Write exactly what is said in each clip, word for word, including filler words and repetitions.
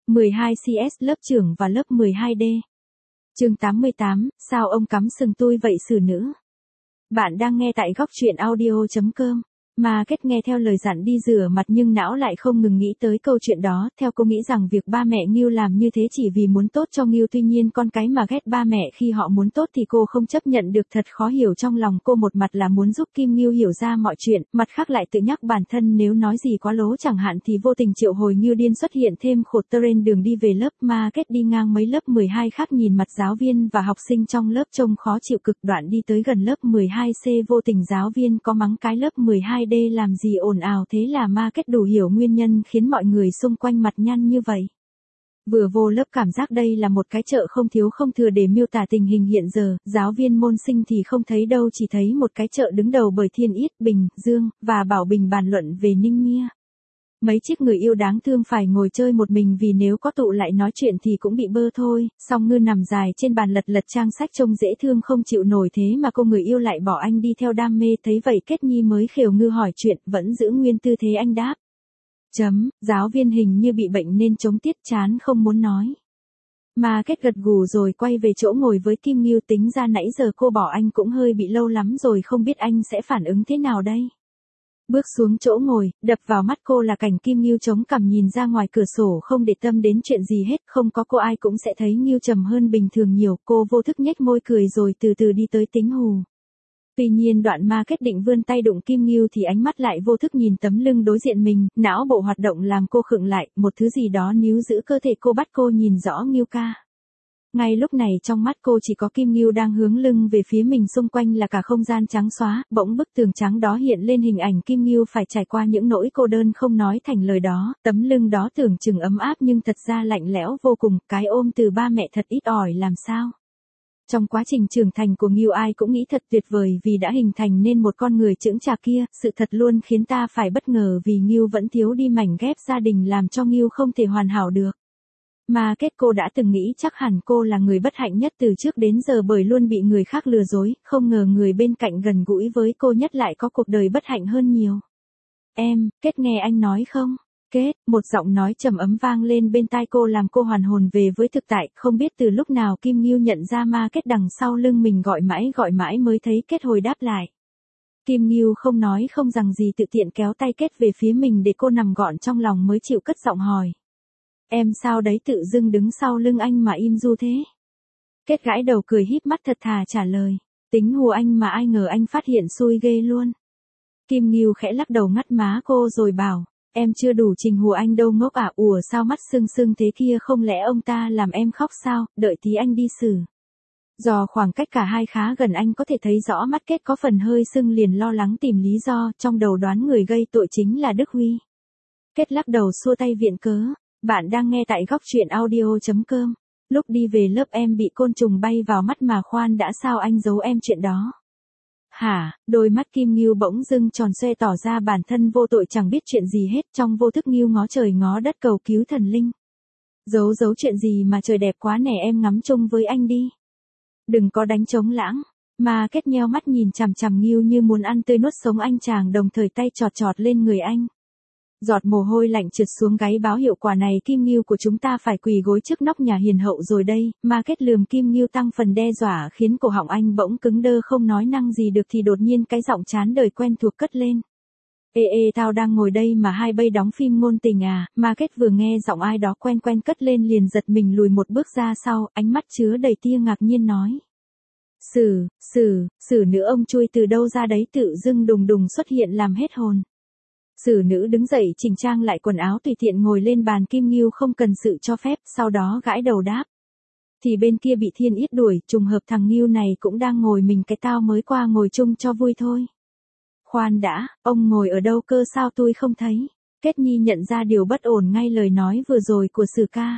mười hai xê ét lớp trưởng và lớp mười hai D. Chương tám mươi tám, sao ông cắm sừng tôi vậy xử nữ? Bạn đang nghe tại góc truyện audio chấm com. Mà kết nghe theo lời dặn đi rửa mặt nhưng não lại không ngừng nghĩ tới câu chuyện đó, theo cô nghĩ rằng việc ba mẹ Ngưu làm như thế chỉ vì muốn tốt cho Ngưu, tuy nhiên con cái mà ghét ba mẹ khi họ muốn tốt thì cô không chấp nhận được, thật khó hiểu. Trong lòng cô một mặt là muốn giúp Kim Ngưu hiểu ra mọi chuyện, mặt khác lại tự nhắc bản thân nếu nói gì quá lố chẳng hạn thì vô tình triệu hồi Ngưu điên xuất hiện thêm khổ tơ trên đường đi về lớp. Mà kết đi ngang mấy lớp mười hai khác nhìn mặt giáo viên và học sinh trong lớp trông khó chịu cực, đoạn đi tới gần lớp mười hai C vô tình giáo viên có mắng cái lớp mười hai D làm gì ồn ào thế, là Ma Kết đủ hiểu nguyên nhân khiến mọi người xung quanh mặt nhăn như vậy. Vừa vô lớp cảm giác đây là một cái chợ không thiếu không thừa để miêu tả tình hình hiện giờ, giáo viên môn sinh thì không thấy đâu, chỉ thấy một cái chợ đứng đầu bởi Thiên Yết, Bình, Dương, và Bảo Bình bàn luận về Ninh Mia. Mấy chiếc người yêu đáng thương phải ngồi chơi một mình vì nếu có tụ lại nói chuyện thì cũng bị bơ thôi. Song Ngư nằm dài trên bàn lật lật trang sách trông dễ thương không chịu nổi, thế mà cô người yêu lại bỏ anh đi theo đam mê. Thấy vậy Kết Nhi mới khều Ngư hỏi chuyện, vẫn giữ nguyên tư thế anh đáp. Chấm, giáo viên hình như bị bệnh nên chống tiết chán không muốn nói. Mà Kết gật gù rồi quay về chỗ ngồi với Kim Ngưu, tính ra nãy giờ cô bỏ anh cũng hơi bị lâu lắm rồi, không biết anh sẽ phản ứng thế nào đây. Bước xuống chỗ ngồi, đập vào mắt cô là cảnh Kim Ngưu chống cằm nhìn ra ngoài cửa sổ không để tâm đến chuyện gì hết, không có cô ai cũng sẽ thấy Ngưu trầm hơn bình thường nhiều. Cô vô thức nhếch môi cười rồi từ từ đi tới tính hù. Tuy nhiên đoạn Ma Kết định vươn tay đụng Kim Ngưu thì ánh mắt lại vô thức nhìn tấm lưng đối diện mình, não bộ hoạt động làm cô khựng lại, một thứ gì đó níu giữ cơ thể cô bắt cô nhìn rõ Ngưu ca. Ngay lúc này trong mắt cô chỉ có Kim Ngưu đang hướng lưng về phía mình, xung quanh là cả không gian trắng xóa, bỗng bức tường trắng đó hiện lên hình ảnh Kim Ngưu phải trải qua những nỗi cô đơn không nói thành lời đó, tấm lưng đó tưởng chừng ấm áp nhưng thật ra lạnh lẽo vô cùng, cái ôm từ ba mẹ thật ít ỏi làm sao. Trong quá trình trưởng thành của Ngưu ai cũng nghĩ thật tuyệt vời vì đã hình thành nên một con người chững chạc kia, sự thật luôn khiến ta phải bất ngờ vì Ngưu vẫn thiếu đi mảnh ghép gia đình làm cho Ngưu không thể hoàn hảo được. Mà Kết cô đã từng nghĩ chắc hẳn cô là người bất hạnh nhất từ trước đến giờ bởi luôn bị người khác lừa dối, không ngờ người bên cạnh gần gũi với cô nhất lại có cuộc đời bất hạnh hơn nhiều. Em, Kết nghe anh nói không? Kết, một giọng nói trầm ấm vang lên bên tai cô làm cô hoàn hồn về với thực tại, không biết từ lúc nào Kim Ngưu nhận ra Ma Kết đằng sau lưng mình gọi mãi gọi mãi mới thấy Kết hồi đáp lại. Kim Ngưu không nói không rằng gì tự tiện kéo tay Kết về phía mình để cô nằm gọn trong lòng mới chịu cất giọng hỏi. Em sao đấy tự dưng đứng sau lưng anh mà im du thế? Kết gãi đầu cười híp mắt thật thà trả lời. Tính hù anh mà ai ngờ anh phát hiện xui ghê luôn. Kim Ngưu khẽ lắc đầu ngắt má cô rồi bảo. Em chưa đủ trình hù anh đâu ngốc à, ủa sao mắt sưng sưng thế kia, không lẽ ông ta làm em khóc sao, đợi tí anh đi xử. Do khoảng cách cả hai khá gần anh có thể thấy rõ mắt Kết có phần hơi sưng liền lo lắng tìm lý do, trong đầu đoán người gây tội chính là Đức Huy. Kết lắc đầu xua tay viện cớ. Bạn đang nghe tại góc truyện audio chấm com. Lúc đi về lớp em bị côn trùng bay vào mắt mà khoan đã, sao anh giấu em chuyện đó? Hả? Đôi mắt Kim Ngưu bỗng dưng tròn xoe tỏ ra bản thân vô tội chẳng biết chuyện gì hết, trong vô thức Ngưu ngó trời ngó đất cầu cứu thần linh. Giấu giấu chuyện gì mà trời đẹp quá nè, em ngắm chung với anh đi. Đừng có đánh trống lãng. Mà Kết nheo mắt nhìn chằm chằm Ngưu như muốn ăn tươi nuốt sống anh chàng, đồng thời tay chọt chọt lên người anh. Giọt mồ hôi lạnh trượt xuống gáy báo hiệu quả này Kim Ngưu của chúng ta phải quỳ gối trước nóc nhà hiền hậu rồi đây. Ma Kết lườm Kim Ngưu tăng phần đe dọa khiến cổ họng anh bỗng cứng đơ không nói năng gì được thì đột nhiên cái giọng chán đời quen thuộc cất lên. Ê ê tao đang ngồi đây mà hai bây đóng phim ngôn tình à? Ma Kết vừa nghe giọng ai đó quen quen cất lên liền giật mình lùi một bước ra sau, ánh mắt chứa đầy tia ngạc nhiên nói. Sử, sử, sử nữ ông chui từ đâu ra đấy tự dưng đùng đùng xuất hiện làm hết hồn. Sử nữ đứng dậy chỉnh trang lại quần áo tùy tiện ngồi lên bàn Kim Ngưu không cần sự cho phép, sau đó gãi đầu đáp. Thì bên kia bị Thiên Yết đuổi, trùng hợp thằng Ngưu này cũng đang ngồi, mình cái tao mới qua ngồi chung cho vui thôi. Khoan đã, ông ngồi ở đâu cơ sao tôi không thấy? Kết Nhi nhận ra điều bất ổn ngay lời nói vừa rồi của Sử ca.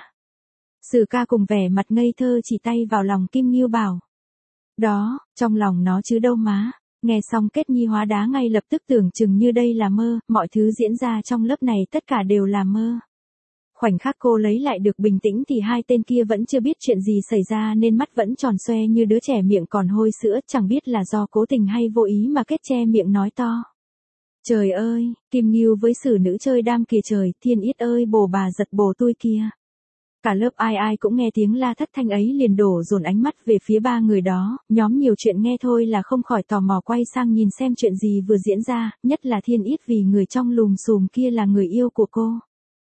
Sử ca cùng vẻ mặt ngây thơ chỉ tay vào lòng Kim Ngưu bảo. Đó, trong lòng nó chứ đâu má. Nghe xong Kết Nhi hóa đá ngay lập tức tưởng chừng như đây là mơ, mọi thứ diễn ra trong lớp này tất cả đều là mơ. Khoảnh khắc cô lấy lại được bình tĩnh thì hai tên kia vẫn chưa biết chuyện gì xảy ra nên mắt vẫn tròn xoe như đứa trẻ miệng còn hôi sữa, chẳng biết là do cố tình hay vô ý mà Kết che miệng nói to. Trời ơi, Kim Ngưu với Sử nữ chơi đam kìa trời, Thiên Yết ơi bồ bà giật bồ tôi kia. Cả lớp ai ai cũng nghe tiếng la thất thanh ấy liền đổ dồn ánh mắt về phía ba người đó, nhóm nhiều chuyện nghe thôi là không khỏi tò mò quay sang nhìn xem chuyện gì vừa diễn ra, nhất là Thiên Yết vì người trong lùm xùm kia là người yêu của cô.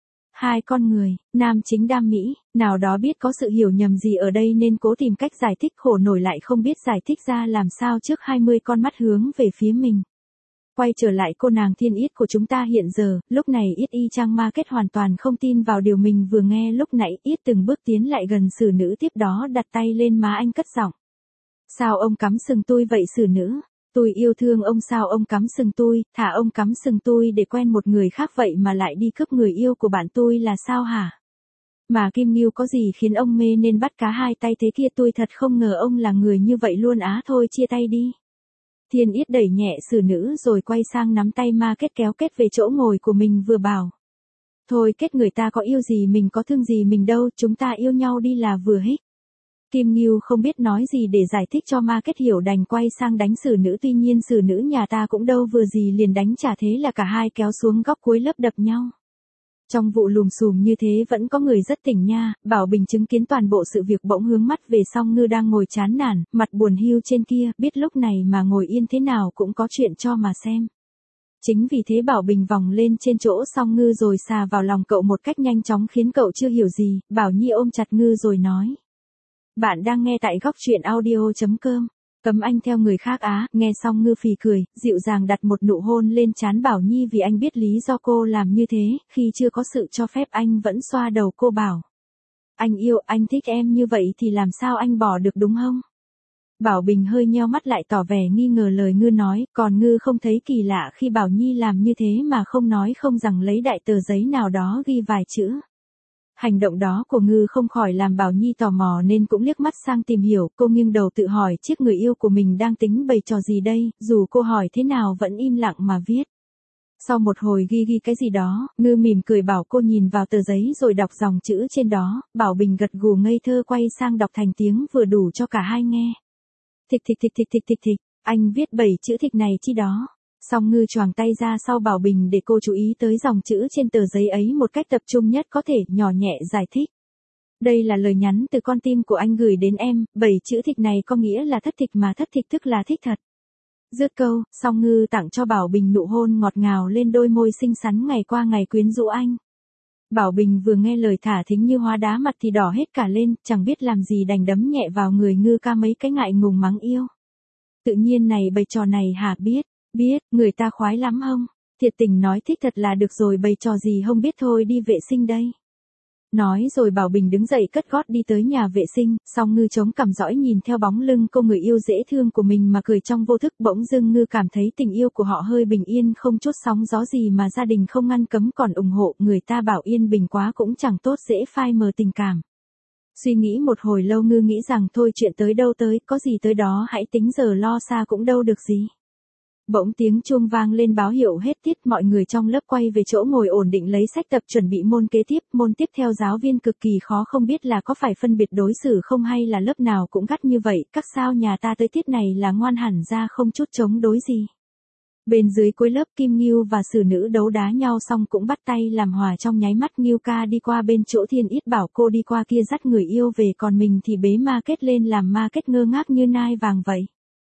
Hai con người, nam chính đam mỹ, nào đó biết có sự hiểu nhầm gì ở đây nên cố tìm cách giải thích, khổ nổi lại không biết giải thích ra làm sao trước hai mươi con mắt hướng về phía mình. Quay trở lại cô nàng Thiên Yết của chúng ta hiện giờ, lúc này Yết y chang ma kết hoàn toàn không tin vào điều mình vừa nghe lúc nãy. Yết từng bước tiến lại gần xử nữ, tiếp đó đặt tay lên má anh cất giọng. Sao ông cắm sừng tôi vậy xử nữ? Tôi yêu thương ông, sao ông cắm sừng tôi, thả ông cắm sừng tôi để quen một người khác vậy mà lại đi cướp người yêu của bạn tôi là sao hả? Mà Kim Ngưu có gì khiến ông mê nên bắt cá hai tay thế kia, tôi thật không ngờ ông là người như vậy luôn á, thôi chia tay đi. Thiên Yết đẩy nhẹ xử nữ rồi quay sang nắm tay ma kết kéo kết về chỗ ngồi của mình vừa bảo. Thôi kết, người ta có yêu gì mình, có thương gì mình đâu, chúng ta yêu nhau đi là vừa hết. Kim Ngưu không biết nói gì để giải thích cho ma kết hiểu, đành quay sang đánh xử nữ, tuy nhiên xử nữ nhà ta cũng đâu vừa gì liền đánh trả, thế là cả hai kéo xuống góc cuối lớp đập nhau. Trong vụ lùm xùm như thế vẫn có người rất tỉnh nha. Bảo Bình chứng kiến toàn bộ sự việc bỗng hướng mắt về Song Ngư đang ngồi chán nản, mặt buồn hiu trên kia, biết lúc này mà ngồi yên thế nào cũng có chuyện cho mà xem. Chính vì thế Bảo Bình vòng lên trên chỗ Song Ngư rồi xà vào lòng cậu một cách nhanh chóng khiến cậu chưa hiểu gì. Bảo Nhi ôm chặt Ngư rồi nói. Bạn đang nghe tại góc truyện audio chấm com. Cấm anh theo người khác á. Nghe xong Ngư phì cười, dịu dàng đặt một nụ hôn lên trán Bảo Nhi, vì anh biết lý do cô làm như thế, khi chưa có sự cho phép anh vẫn xoa đầu cô bảo. Anh yêu, anh thích em như vậy thì làm sao anh bỏ được đúng không? Bảo Bình hơi nheo mắt lại tỏ vẻ nghi ngờ lời Ngư nói, còn Ngư không thấy kỳ lạ khi Bảo Nhi làm như thế mà không nói không rằng lấy đại tờ giấy nào đó ghi vài chữ. Hành động đó của Ngư không khỏi làm Bảo Nhi tò mò nên cũng liếc mắt sang tìm hiểu, cô nghiêng đầu tự hỏi chiếc người yêu của mình đang tính bày trò gì đây, dù cô hỏi thế nào vẫn im lặng mà viết. Sau một hồi ghi ghi cái gì đó, Ngư mỉm cười bảo cô nhìn vào tờ giấy rồi đọc dòng chữ trên đó. Bảo Bình gật gù ngây thơ quay sang đọc thành tiếng vừa đủ cho cả hai nghe. Thịch thịch thịch thịch thịch thịch thịch, anh viết bảy chữ thịch này chi đó. Song Ngư choàng tay ra sau Bảo Bình để cô chú ý tới dòng chữ trên tờ giấy ấy một cách tập trung nhất có thể, nhỏ nhẹ giải thích. Đây là lời nhắn từ con tim của anh gửi đến em, bảy chữ thịch này có nghĩa là thất thịch, mà thất thịch tức là thích thật. Dứt câu, Song Ngư tặng cho Bảo Bình nụ hôn ngọt ngào lên đôi môi xinh xắn ngày qua ngày quyến rũ anh. Bảo Bình vừa nghe lời thả thính như hóa đá, mặt thì đỏ hết cả lên, chẳng biết làm gì đành đấm nhẹ vào người Ngư ca mấy cái ngại ngùng mắng yêu. Tự nhiên này bày trò này hả? Biết, biết, người ta khoái lắm không? Thiệt tình nói thích thật là được rồi, bày trò gì không biết, thôi đi vệ sinh đây. Nói rồi Bảo Bình đứng dậy cất gót đi tới nhà vệ sinh, Song Ngư chống cằm dõi nhìn theo bóng lưng cô người yêu dễ thương của mình mà cười trong vô thức. Bỗng dưng Ngư cảm thấy tình yêu của họ hơi bình yên, không chút sóng gió gì mà gia đình không ngăn cấm còn ủng hộ, người ta bảo yên bình quá cũng chẳng tốt, dễ phai mờ tình cảm. Suy nghĩ một hồi lâu Ngư nghĩ rằng thôi chuyện tới đâu tới, có gì tới đó, hãy tính, giờ lo xa cũng đâu được gì. Bỗng tiếng chuông vang lên báo hiệu hết tiết, mọi người trong lớp quay về chỗ ngồi ổn định lấy sách tập chuẩn bị môn kế tiếp. Môn tiếp theo giáo viên cực kỳ khó, không biết là có phải phân biệt đối xử không hay là lớp nào cũng gắt như vậy. Các sao nhà ta tới tiết này là ngoan hẳn ra, không chút chống đối gì. Bên dưới cuối lớp Kim Ngưu và xử nữ đấu đá nhau xong cũng bắt tay làm hòa trong nháy mắt. Ngưu ca đi qua bên chỗ Thiên Yết bảo cô đi qua kia dắt người yêu về, còn mình thì bế ma kết lên làm ma kết ngơ ngác như nai vàng vậy.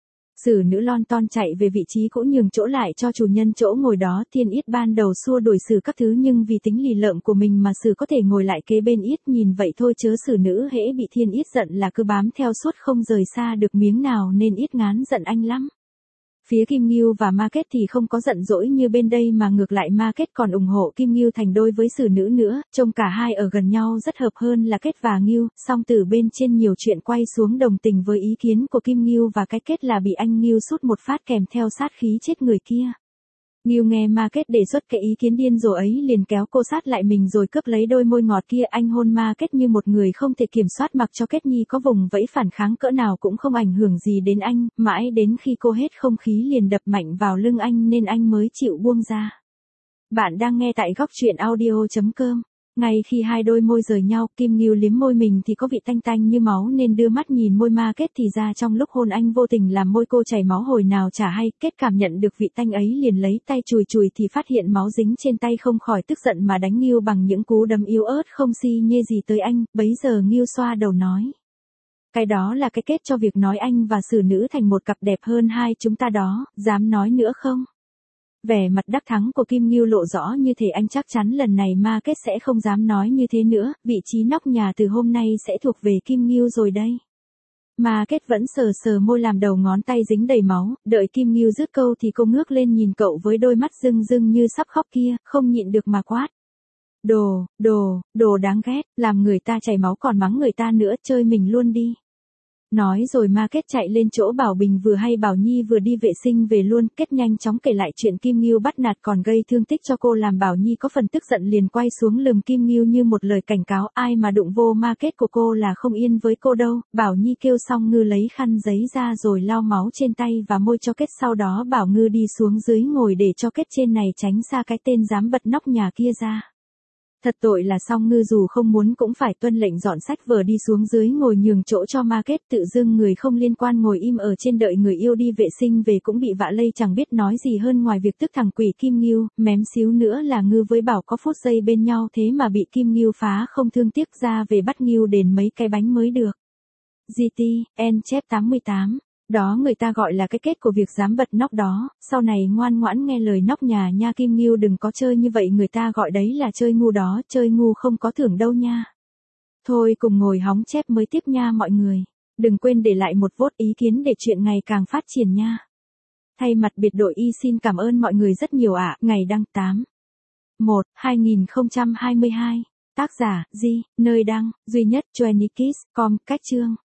Xử nữ lon ton chạy về vị trí cũ nhường chỗ lại cho chủ nhân chỗ ngồi đó. Thiên Yết ban đầu xua đuổi Sử các thứ nhưng vì tính lì lợm của mình mà Sử có thể ngồi lại kế bên Yết, nhìn vậy thôi chớ xử nữ hễ bị Thiên Yết giận là cứ bám theo suốt không rời xa được miếng nào, nên Yết ngán giận anh lắm. Phía Kim Ngưu và Ma Kết thì không có giận dỗi như bên đây, mà ngược lại Ma Kết còn ủng hộ Kim Ngưu thành đôi với xử nữ nữa, trông cả hai ở gần nhau rất hợp hơn là Kết và Ngưu. Song từ bên trên nhiều chuyện quay xuống đồng tình với ý kiến của Kim Ngưu và cái kết là bị anh Ngưu sút một phát kèm theo sát khí chết người kia. Ngưu nghe Ma Kết đề xuất cái ý kiến điên rồ ấy liền kéo cô sát lại mình rồi cướp lấy đôi môi ngọt kia. Anh hôn Ma Kết như một người không thể kiểm soát, mặc cho Kết Nhi có vùng vẫy phản kháng cỡ nào cũng không ảnh hưởng gì đến anh, mãi đến khi cô hết không khí liền đập mạnh vào lưng anh nên anh mới chịu buông ra. Bạn đang nghe tại góc truyện audio chấm com. Ngay khi hai đôi môi rời nhau, Kim Ngưu liếm môi mình thì có vị tanh tanh như máu nên đưa mắt nhìn môi Ma Kết, thì ra trong lúc hôn anh vô tình làm môi cô chảy máu hồi nào chả hay. Kết cảm nhận được vị tanh ấy liền lấy tay chùi chùi thì phát hiện máu dính trên tay, không khỏi tức giận mà đánh Ngưu bằng những cú đấm yếu ớt không si nhê gì tới anh. Bấy giờ Ngưu xoa đầu nói: cái đó là cái kết cho việc nói anh và xử nữ thành một cặp đẹp hơn hai chúng ta đó, dám nói nữa không? Vẻ mặt đắc thắng của Kim Ngưu lộ rõ như thể anh chắc chắn lần này Ma Kết sẽ không dám nói như thế nữa, vị trí nóc nhà từ hôm nay sẽ thuộc về Kim Ngưu rồi đây. Ma Kết vẫn sờ sờ môi làm đầu ngón tay dính đầy máu, đợi Kim Ngưu dứt câu thì cô ngước lên nhìn cậu với đôi mắt rưng rưng như sắp khóc kia, không nhịn được mà quát: Đồ, đồ, đồ đáng ghét, làm người ta chảy máu còn mắng người ta nữa, chơi mình luôn đi. Nói rồi Ma Kết chạy lên chỗ Bảo Bình vừa hay Bảo Nhi vừa đi vệ sinh về luôn. Kết nhanh chóng kể lại chuyện Kim Ngưu bắt nạt còn gây thương tích cho cô, làm Bảo Nhi có phần tức giận liền quay xuống lườm Kim Ngưu như một lời cảnh cáo, ai mà đụng vô Ma Kết của cô là không yên với cô đâu. Bảo Nhi kêu xong Ngư lấy khăn giấy ra rồi lau máu trên tay và môi cho Kết, sau đó bảo Ngư đi xuống dưới ngồi để cho Kết trên này tránh xa cái tên dám bật nóc nhà kia ra. Thật tội là Song Ngư dù không muốn cũng phải tuân lệnh dọn sách vở đi xuống dưới ngồi nhường chỗ cho Ma Kết, tự dưng người không liên quan ngồi im ở trên đợi người yêu đi vệ sinh về cũng bị vạ lây, chẳng biết nói gì hơn ngoài việc tức thằng quỷ Kim Ngưu. Mém xíu nữa là Ngư với Bảo có phút giây bên nhau thế mà bị Kim Ngưu phá không thương tiếc, ra về bắt Ngưu đền mấy cái bánh mới được. giê tê, en chép tám mươi tám. Đó người ta gọi là cái kết của việc dám bật nóc đó, sau này ngoan ngoãn nghe lời nóc nhà nha Kim Ngưu, đừng có chơi như vậy, người ta gọi đấy là chơi ngu đó, chơi ngu không có thưởng đâu nha. Thôi cùng ngồi hóng chép mới tiếp nha mọi người. Đừng quên để lại một vote ý kiến để chuyện ngày càng phát triển nha. Thay mặt biệt đội Y xin cảm ơn mọi người rất nhiều ạ. Ngày đăng tám một hai nghìn không trăm hai mươi hai. Tác giả: Di, nơi đăng, duy nhất, Joanny Kiss, com, cách chương.